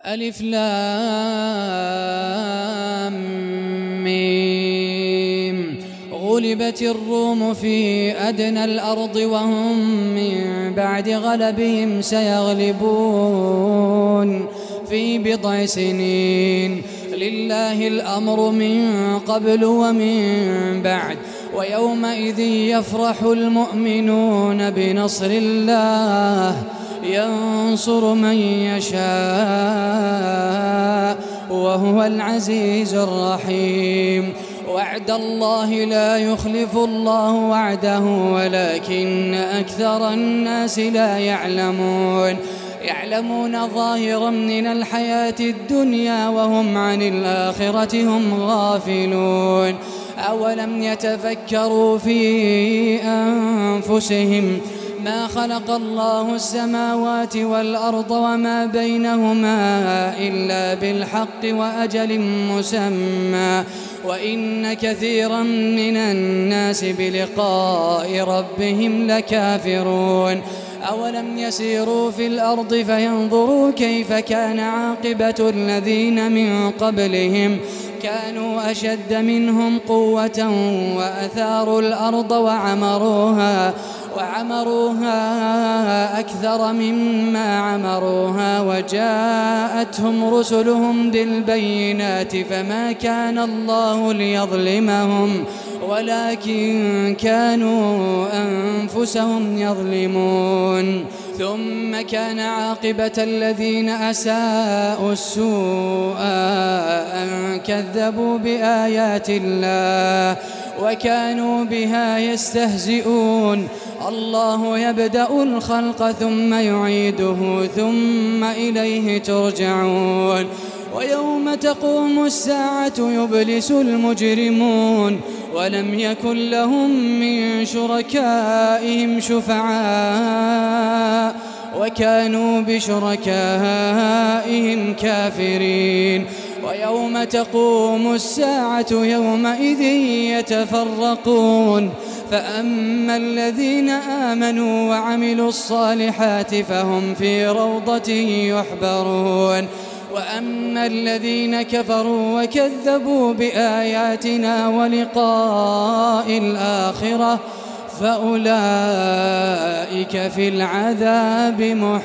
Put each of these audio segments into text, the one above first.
ألف لام ميم. غلبت الروم في أدنى الأرض وهم من بعد غلبهم سيغلبون في بضع سنين. لله الأمر من قبل ومن بعد ويومئذ يفرح المؤمنون بنصر الله ينصر من يشاء وهو العزيز الرحيم. وعد الله لا يخلف الله وعده ولكن أكثر الناس لا يعلمون ظاهرا من الحياة الدنيا وهم عن الآخرة هم غافلون. أولم يتفكروا في أنفسهم ما خلق الله السماوات والأرض وما بينهما إلا بالحق وأجل مسمى وإن كثيرا من الناس بلقاء ربهم لكافرون. أولم يسيروا في الأرض فينظروا كيف كان عاقبة الذين من قبلهم كانوا أشد منهم قوة وأثاروا الأرض وعمروها أكثر مما عمروها وجاءتهم رسلهم بالبينات فما كان الله ليظلمهم ولكن كانوا أنفسهم يظلمون. ثم كان عاقبة الذين أساءوا السوء أن كذبوا بآيات الله وكانوا بها يستهزئون. الله يبدأ الخلق ثم يعيده ثم إليه ترجعون. ويوم تقوم الساعة يبلس المجرمون ولم يكن لهم من شركائهم شفعاء وكانوا بشركائهم كافرين. ويوم تقوم الساعة يومئذ يتفرقون فأما الذين آمنوا وعملوا الصالحات فهم في روضة يحبرون وأما الذين كفروا وكذبوا بآياتنا ولقاء الآخرة فأولئك في العذاب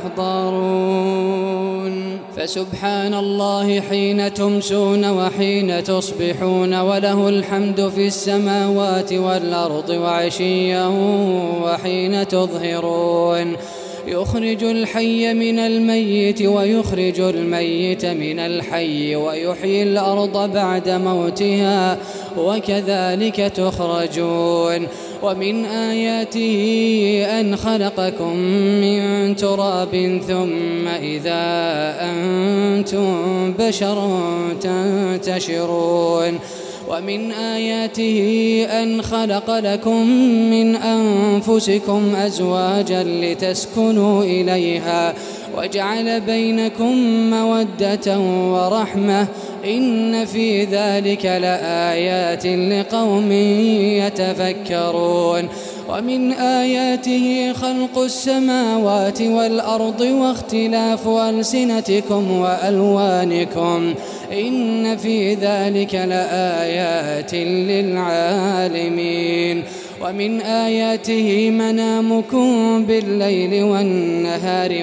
محضرون. فسبحان الله حين تمسون وحين تصبحون وله الحمد في السماوات والأرض وعشيا وحين تظهرون. يخرج الحي من الميت ويخرج الميت من الحي ويحيي الأرض بعد موتها وكذلك تخرجون. ومن آياته أن خلقكم من تراب ثم إذا أنتم بشر تنتشرون. ومن آياته أن خلق لكم من أنفسكم أزواجا لتسكنوا إليها وجعل بينكم مودة ورحمة إن في ذلك لآيات لقوم يتفكرون. ومن آياته خلق السماوات والأرض واختلاف ألسنتكم وألوانكم إن في ذلك لآيات للعالمين. ومن آياته منامكم بالليل والنهار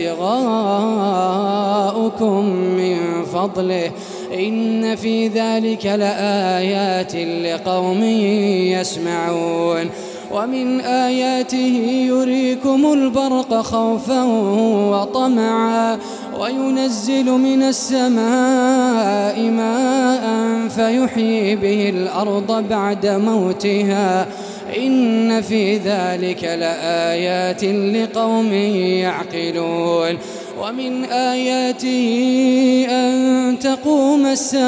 وابتغاؤكم من فضله إن في ذلك لآيات لقوم يسمعون. ومن آياته يريكم البرق خوفا وطمعا وينزل من السماء ماء فيحيي به الأرض بعد موتها إن في ذلك لآيات لقوم يعقلون. ومن آياته أن تقوم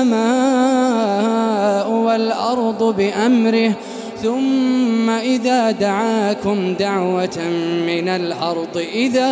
السماء والأرض بأمره ثم إذا دعاكم دعوة من الأرض إذا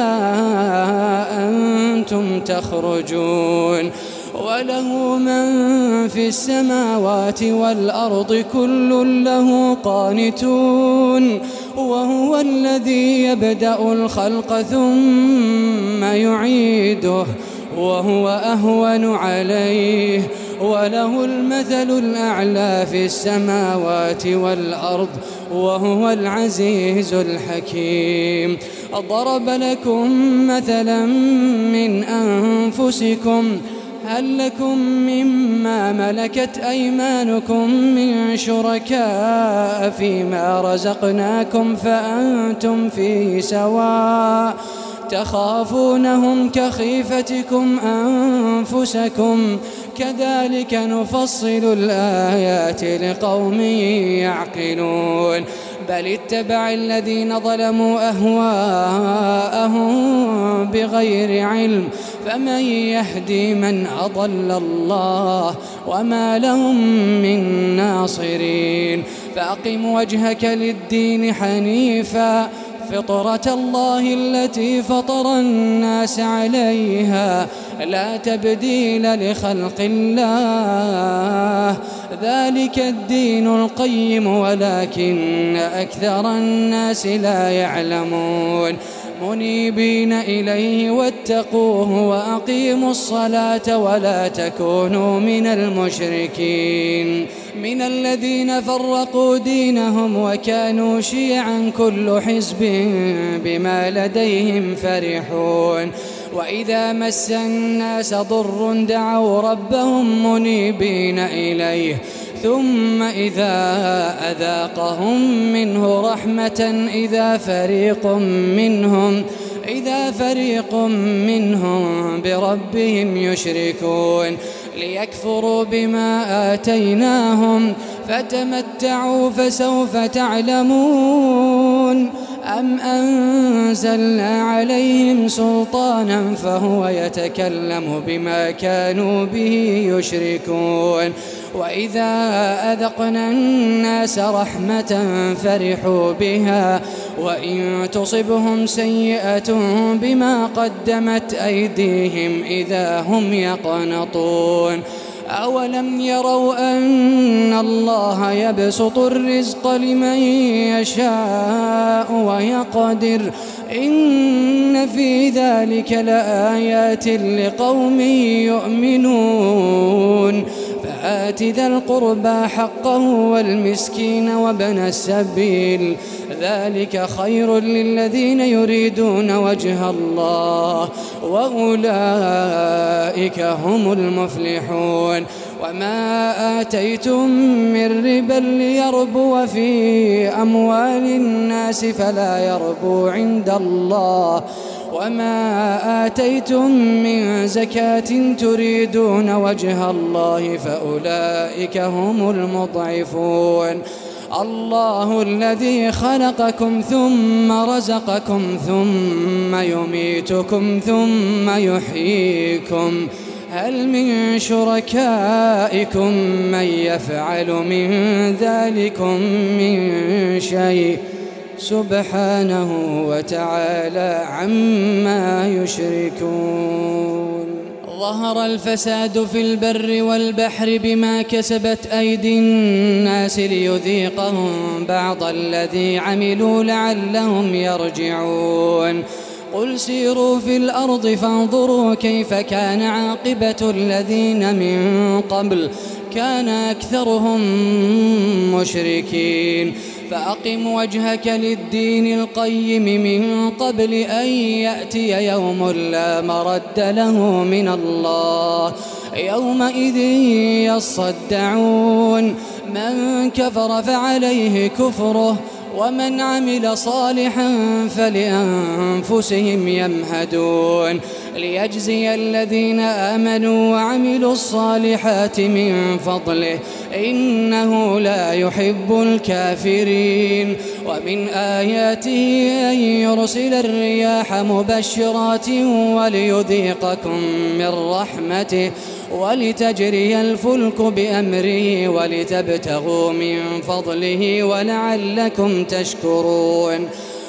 أنتم تخرجون. وله من في السماوات والأرض كل له قانتون وهو الذي يبدأ الخلق ثم يعيده وهو أهون عليه، وله المثل الأعلى في السماوات والأرض، وهو العزيز الحكيم. ضرب لكم مثلا من أنفسكم، هل لكم مما ملكت أيمانكم من شركاء فيما رزقناكم فأنتم فيه سواء، تخافونهم كخيفتكم أنفسكم، كذلك نفصل الآيات لقوم يعقلون. بل اتبع الذين ظلموا أهواءهم بغير علم، فمن يهدي من أضل الله وما لهم من ناصرين. فأقم وجهك للدين حنيفا، فطرة الله التي فطر الناس عليها، لا تبديل لخلق الله، ذلك الدين القيم ولكن أكثر الناس لا يعلمون. منيبين إليه واتقوه وأقيموا الصلاة ولا تكونوا من المشركين، من الذين فرقوا دينهم وكانوا شيعا كل حزب بما لديهم فرحون. وإذا مس الناس ضر دعوا ربهم منيبين إليه، ثم إذا أذاقهم منه رحمة إذا فريق منهم بربهم يشركون، ليكفروا بما آتيناهم، فتمتعوا فسوف تعلمون. أم أنزلنا عليهم سلطانا فهو يتكلم بما كانوا به يشركون. وإذا أذقنا الناس رحمة فرحوا بها، وإن تصبهم سيئة بما قدمت أيديهم إذا هم يقنطون. أولم يروا أن الله يبسط الرزق لمن يشاء ويقدر، إن في ذلك لآيات لقوم يؤمنون. فآت ذا القربى حقه والمسكين وابن السبيل، ذلك خير للذين يريدون وجه الله، وأولئك هم المفلحون. وما آتيتم من ربا ليربو في أموال الناس فلا يربو عند الله، وما آتيتم من زكاة تريدون وجه الله فأولئك هم المضعفون. الله الذي خلقكم ثم رزقكم ثم يميتكم ثم يحييكم، هل من شركائكم من يفعل من ذلكم من شيء؟ سبحانه وتعالى عما يشركون. ظهر الفساد في البر والبحر بما كسبت أيدي الناس ليذيقهم بعض الذي عملوا لعلهم يرجعون. قل سيروا في الأرض فانظروا كيف كان عاقبة الذين من قبل، كان أكثرهم مشركين. فأقم وجهك للدين القيم من قبل أن يأتي يوم لا مرد له من الله، يومئذ يصدعون. من كفر فعليه كفره، ومن عمل صالحا فلأنفسهم يمهدون، ليجزي الذين آمنوا وعملوا الصالحات من فضله، إنه لا يحب الكافرين. ومن آياته أن يرسل الرياح مبشرات وليذيقكم من رحمته ولتجري الفلك بأمره ولتبتغوا من فضله ولعلكم تشكرون.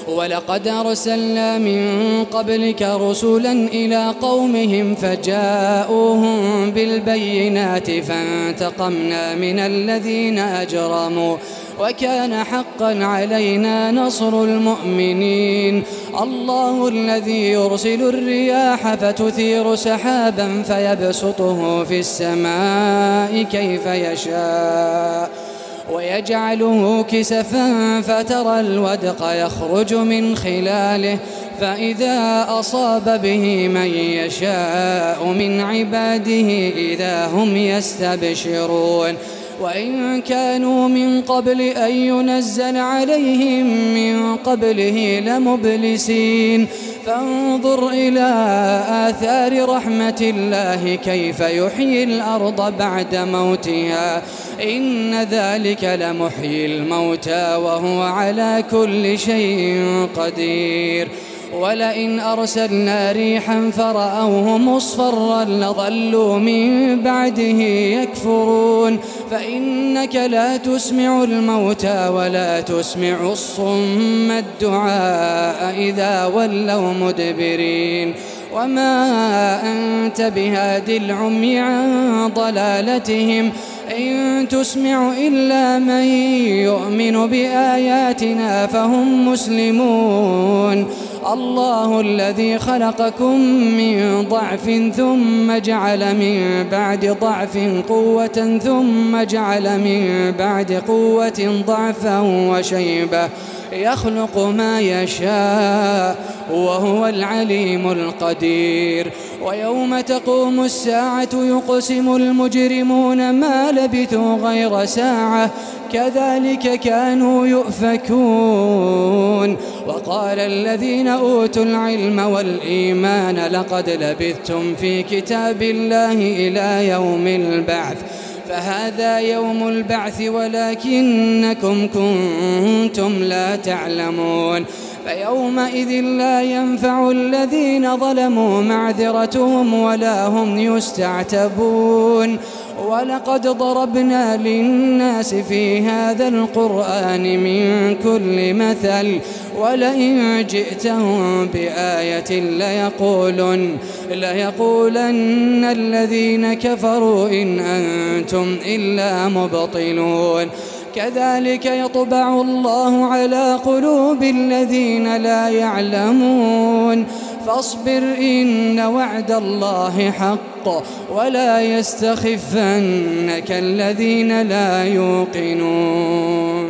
ولقد أرسلنا من قبلك رسلا إلى قومهم فجاءوهم بالبينات فانتقمنا من الذين أجرموا وكان حقا علينا نصر المؤمنين. الله الذي يرسل الرياح فتثير سحابا فيبسطه في السماء كيف يشاء ويجعله كسفا فترى الودق يخرج من خلاله فإذا أصاب به من يشاء من عباده إذا هم يستبشرون. وإن كانوا من قبل أن ينزل عليهم من قبله لمبلسين فانظر إلى آثار رحمة الله كيف يحيي الأرض بعد موتها إن ذلك لمحيي الموتى وهو على كل شيء قدير. ولئن أرسلنا ريحا فرأوه مصفرا لظلوا من بعده يكفرون فإنك لا تسمع الموتى ولا تسمع الصم الدعاء إذا ولوا مدبرين. وما أنت بهاد العمي عن ضلالتهم إن تسمع إلا من يؤمن بآياتنا فهم مسلمون. الله الذي خلقكم من ضعف ثم جعل من بعد ضعف قوة ثم جعل من بعد قوة ضعفا وشيبة يخلق ما يشاء وهو العليم القدير. ويوم تقوم الساعة يقسم المجرمون ما لبثوا غير ساعة كذلك كانوا يؤفكون. وقال الذين أوتوا العلم والإيمان لقد لبثتم في كتاب الله إلى يوم البعث فهذا يوم البعث ولكنكم كنتم لا تعلمون. فيومئذ لا ينفع الذين ظلموا معذرتهم ولا هم يستعتبون. ولقد ضربنا للناس في هذا القرآن من كل مثل ولئن جئتهم بآية ليقولن الذين كفروا إن أنتم إلا مبطلون. كذلك يطبع الله على قلوب الذين لا يعلمون. فاصبر إن وعد الله حق ولا يستخفنك الذين لا يوقنون.